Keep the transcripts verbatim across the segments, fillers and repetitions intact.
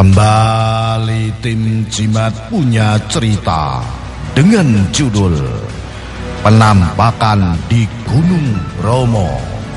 Kembali tim Jimat punya cerita dengan judul Penampakan di Gunung Bromo.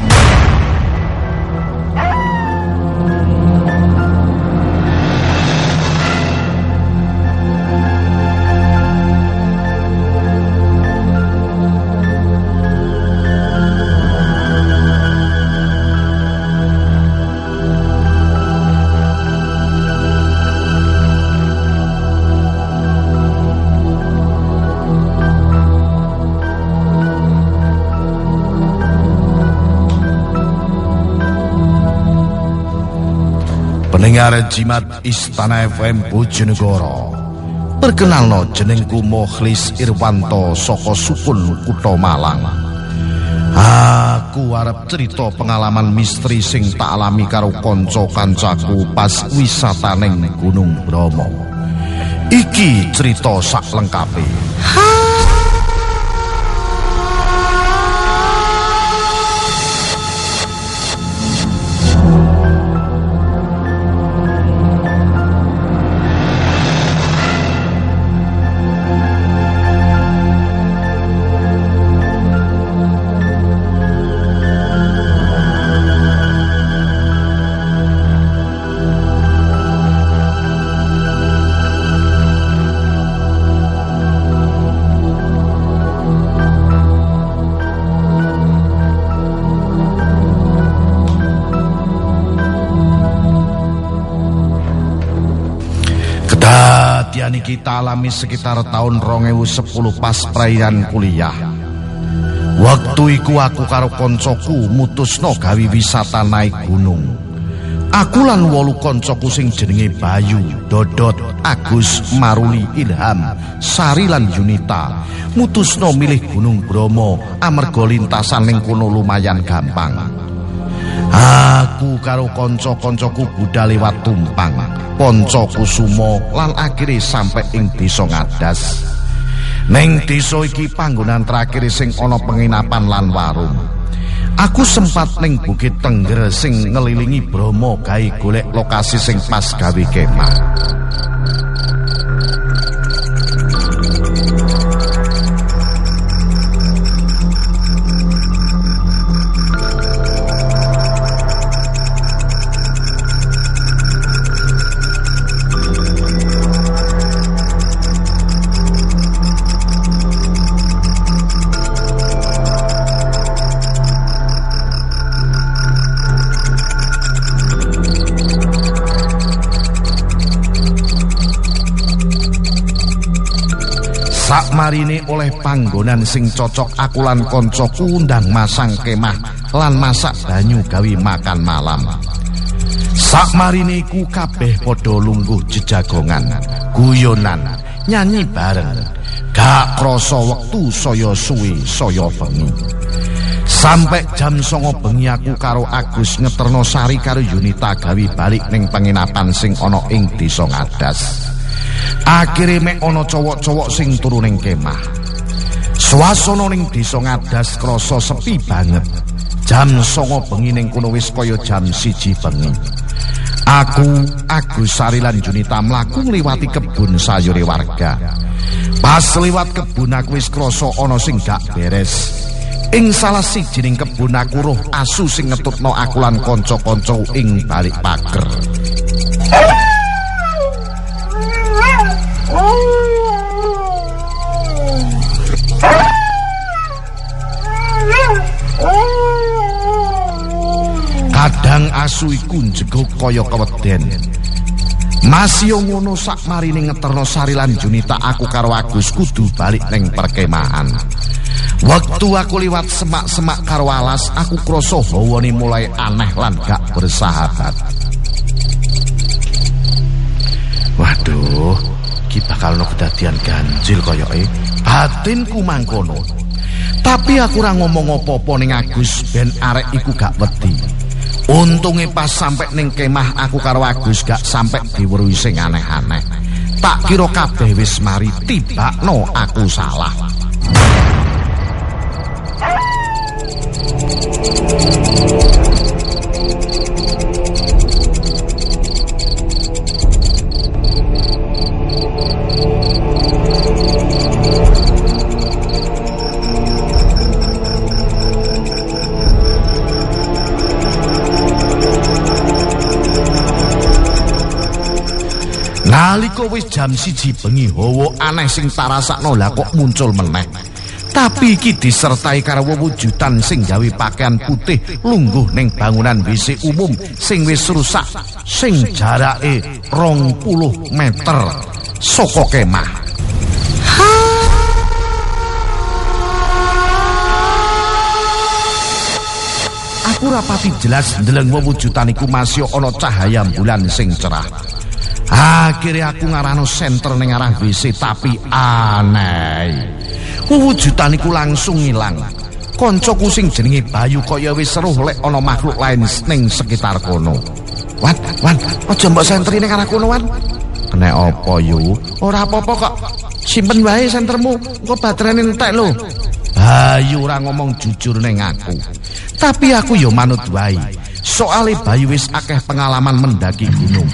Pendengar Jimat Istana F M Bojonegoro, perkenalno jenengku Mokhlis Irwanto saka Sukun Kutha Malang. Aku arep cerita pengalaman misteri sing tak alami karo kanca-kancaku pas wisata ning Gunung Bromo. Iki cerita sak lengkape. Kedadian iki kita alami sekitar tahun dua ribu sepuluh pas perayaan kuliah. Waktu iku aku karo koncoku mutusno gawe wisata naik gunung. Aku lan wolu koncoku sing jenenge Bayu, Dodot, Agus, Maruli, Ilham, Sari lan Yunita mutusno milih Gunung Bromo amarga lintasan ning kono lumayan gampang. Aku karo kanca-kancaku budal liwat Tumpang, Poncokusumo lan akhire sampai ing Desa Ngadas. Ning desa iki panggonan terakhir sing ana penginapan lan warung. Aku sempat ning Bukit Tengger sing ngelilingi Bromo gawe golek lokasi sing pas gawe kemah. Sakmarine oleh panggonan sing cocok, aku lan koncoku undang masang kemah lan masak banyu gawe makan malam. Sakmarine iku kabeh padha lungguh jejagongan, guyonan, nyanyi bareng. Gak krasa wektu saya suwe saya bengi. Sampai jam songo bengi aku karo Agus ngeterno Sari karo Yunita gawe balik ning penginapan sing ana ing Desa Ngadas. Akhire mek ana cowok-cowok sing turu ning kemah. Swasana ning Desa Ngadas krasa sepi banget. Jam songo bengi ning kono wis kaya jam siji bengi. Aku, Agus, Sari lan Junita mlaku ngliwati kebun sayure warga. Pas liwat kebun aku wis krasa ana sing gak beres. Ing salah sijining kebun aku roh asu sing ngetutno aku lan kanca-kanca ing balik pager. Kadang asu iku njeguk kaya keweden. Masih ngono sakmarine ngeterno Sari lan Junita, aku karo Agus kudu balik ning perkemahan. Waktu aku liwat semak-semak karo alas, aku krasa hawane mulai aneh lan gak bersahabat. Waduh, iki bakal ono kedadian ganjil koyoke. Batinku mangkono. Tapi aku ora ngomong apa-apa ning Agus ben arek iku gak wedi. Untunge pas sampe ning kemah aku karo Agus gak sampe diweruhi sing aneh-aneh. Tak kira kabeh wis mari, tibakno aku salah. nalika wis jam siji bengi hawa aneh sing tarasakno lah kok muncul meneh. Tapi iki disertai karo wewujudan sing gawe pakaian putih lungguh ning bangunan W C umum sing wis rusak sing jarake rong puluh meter saka kemah. Aku rapati jelas ndeleng wewujudan iku masih ana cahaya bulan sing cerah. Akhirnya aku ngarano senter ning arah W C tapi aneh. Wewujudan iku langsung ngilang. Koncoku sing jenenge Bayu kaya wis seruh lek ana makhluk lain ning sekitar kono. Wan, Wan, aja mbok sentri ning arah kono, Wan. Kena apa yu? Ora apa-apa kok. Simpen wae sentermu, engko baterene entek lho. Bayu ora ngomong jujur ning aku. Tapi aku yo manut wae. Soale Bayu wis akeh pengalaman mendaki gunung.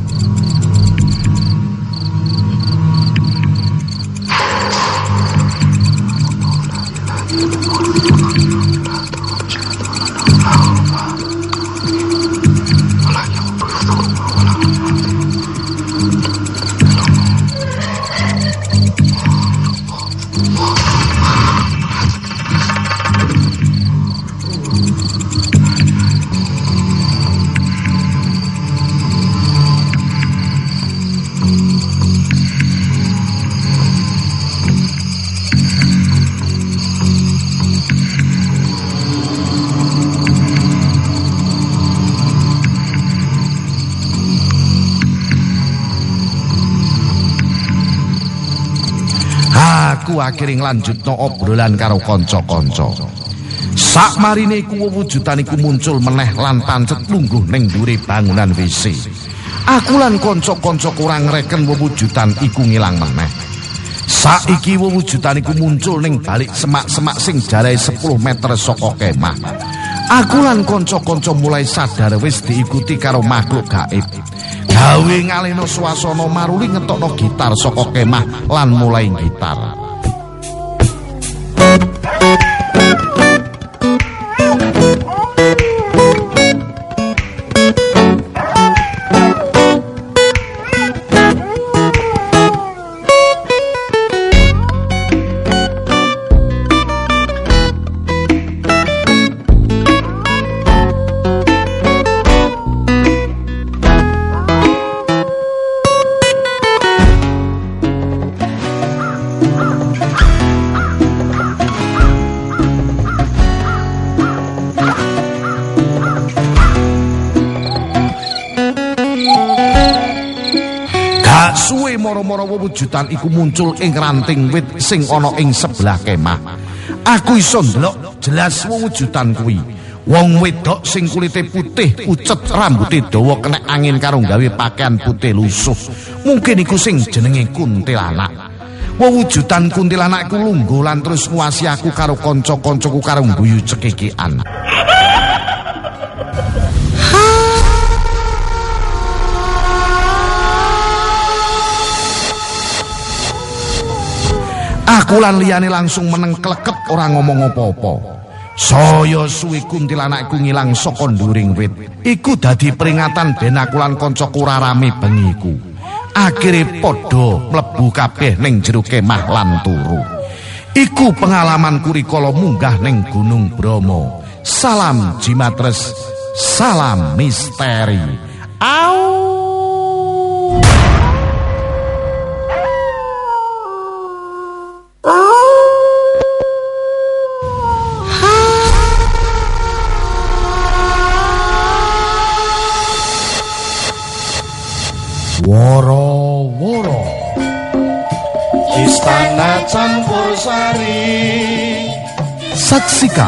Aku akhirnya nglanjutno obrolan karo kanca-kanca. Sakmarine iku wewujudan iku muncul meneh lan pancet lungguh ning ndure bangunan W C. Aku lan kanca-kanca kurang ngreken wewujudan iku ngilang meneh. Saiki wewujudan iku muncul ning balik semak-semak sing jarahe sepuluh meter saka kemah. Aku lan kanca-kanca mulai sadar wis diikuti karo makhluk gaib. Gawe ngalihno swasana maruli ngetokno gitar saka kemah lan mulai gitar. Suwe moro-moro wewujudan iku muncul ing ranting wit sing ana ing sebelah kemah. Aku iso ndelok jelas wewujudan kuwi. Wong wedok sing kulite putih, pucet, rambuté dawa kena angin karo gawe pakaian putih lusuh. Mungkin iku sing jenenge kuntilanak. Wewujudan kuntilanak iku lungguh lan terus nguwasi aku karo kanca-kancaku karo guyu cekikikan. Aku lan liyane langsung meneng kleket ora ngomong apa-apa. Saya suwi kuntilanak iku ngilang saka nduring wit. Iku dadi peringatan ben aku lan kancaku ora rame bengi iku. Akhire padha mlebu kabeh ning jero kemah lan turu. Iku pengalamanku rikala munggah ning Gunung Bromo. Salam Jimatres, salam misteri. Au. Woro-woro Istana Campur Sari. Saksikan